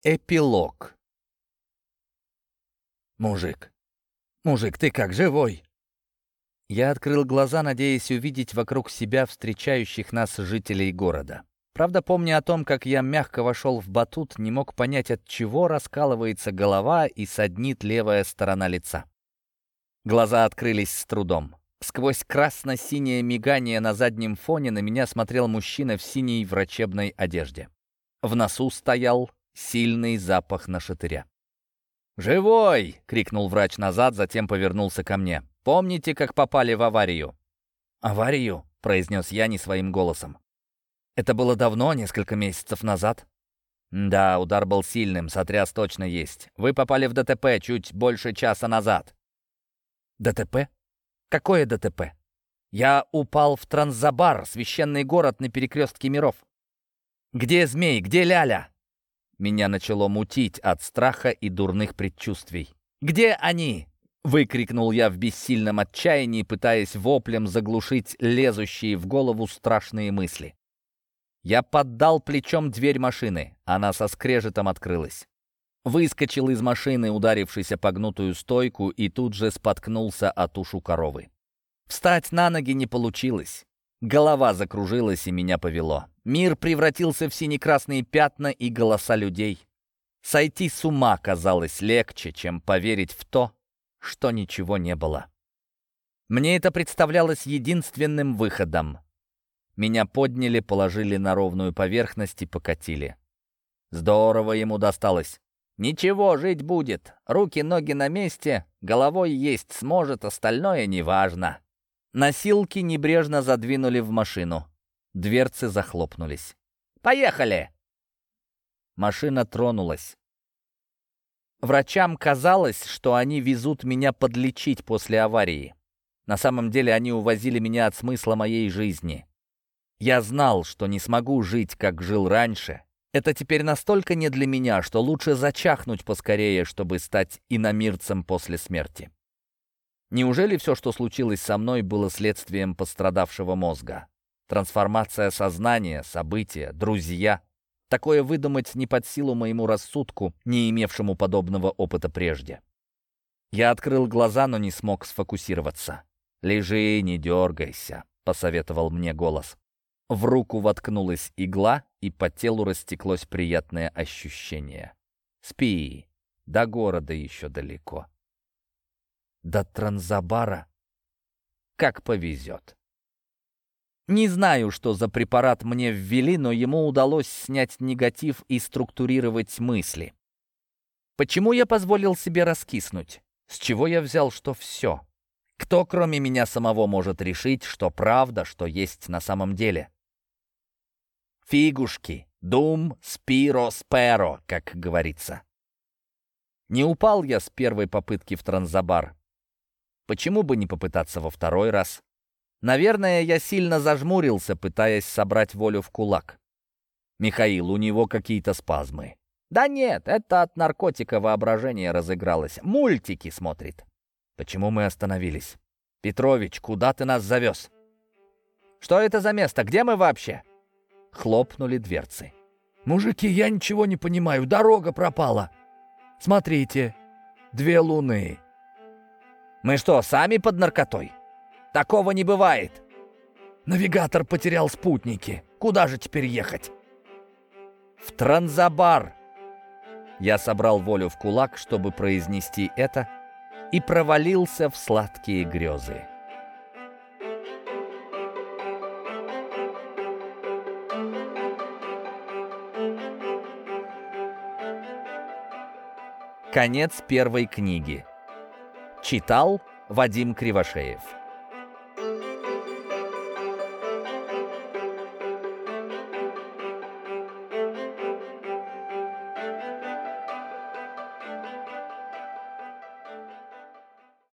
Эпилог. «Мужик, мужик, ты как, живой?» Я открыл глаза, надеясь увидеть вокруг себя встречающих нас жителей города. Правда, помня о том, как я мягко вошел в батут, не мог понять, от чего раскалывается голова и саднит левая сторона лица. Глаза открылись с трудом. Сквозь красно-синее мигание на заднем фоне на меня смотрел мужчина в синей врачебной одежде. В носу стоял сильный запах нашатыря. «Живой!» — крикнул врач назад, затем повернулся ко мне. «Помните, как попали в аварию?» «Аварию?» — произнес я не своим голосом. «Это было давно, несколько месяцев назад?» «Да, удар был сильным, сотряс точно есть. Вы попали в ДТП чуть больше часа назад». «ДТП? Какое ДТП?» «Я упал в Транзабар, священный город на перекрестке миров». «Где змей? Где Ляля?» Меня начало мутить от страха и дурных предчувствий. «Где они?» — выкрикнул я в бессильном отчаянии, пытаясь воплем заглушить лезущие в голову страшные мысли. Я поддал плечом дверь машины. Она со скрежетом открылась. Выскочил из машины, ударившись о погнутую стойку, и тут же споткнулся о тушу коровы. Встать на ноги не получилось. Голова закружилась, и меня повело. Мир превратился в сине-красные пятна и голоса людей. Сойти с ума казалось легче, чем поверить в то, что ничего не было. Мне это представлялось единственным выходом. Меня подняли, положили на ровную поверхность и покатили. Здорово ему досталось. Ничего, жить будет. Руки-ноги на месте, головой есть сможет, остальное неважно. Носилки небрежно задвинули в машину. Дверцы захлопнулись. «Поехали!» Машина тронулась. Врачам казалось, что они везут меня подлечить после аварии. На самом деле они увозили меня от смысла моей жизни. Я знал, что не смогу жить, как жил раньше. Это теперь настолько не для меня, что лучше зачахнуть поскорее, чтобы стать иномирцем после смерти. Неужели все, что случилось со мной, было следствием пострадавшего мозга? Трансформация сознания, события, друзья. Такое выдумать не под силу моему рассудку, не имевшему подобного опыта прежде. Я открыл глаза, но не смог сфокусироваться. «Лежи, не дергайся», — посоветовал мне голос. В руку воткнулась игла, и по телу растеклось приятное ощущение. «Спи, до города еще далеко». До Транзабара? Как повезет. Не знаю, что за препарат мне ввели, но ему удалось снять негатив и структурировать мысли. Почему я позволил себе раскиснуть? С чего я взял, что все? Кто, кроме меня самого, может решить, что правда, что есть на самом деле? Фигушки, дум, спиро, сперо, как говорится. Не упал я с первой попытки в Транзабар. Почему бы не попытаться во второй раз? Наверное, я сильно зажмурился, пытаясь собрать волю в кулак. Михаил, у него какие-то спазмы. Да нет, это от наркотика воображение разыгралось. Мультики смотрит. Почему мы остановились? Петрович, куда ты нас завез? Что это за место? Где мы вообще? Хлопнули дверцы. Мужики, я ничего не понимаю. Дорога пропала. Смотрите, 2 луны. Мы что, сами под наркотой? Такого не бывает. Навигатор потерял спутники. Куда же теперь ехать? В Транзабар. Я собрал волю в кулак, чтобы произнести это, и провалился в сладкие грезы. Конец первой книги. Читал Вадим Кривошеев.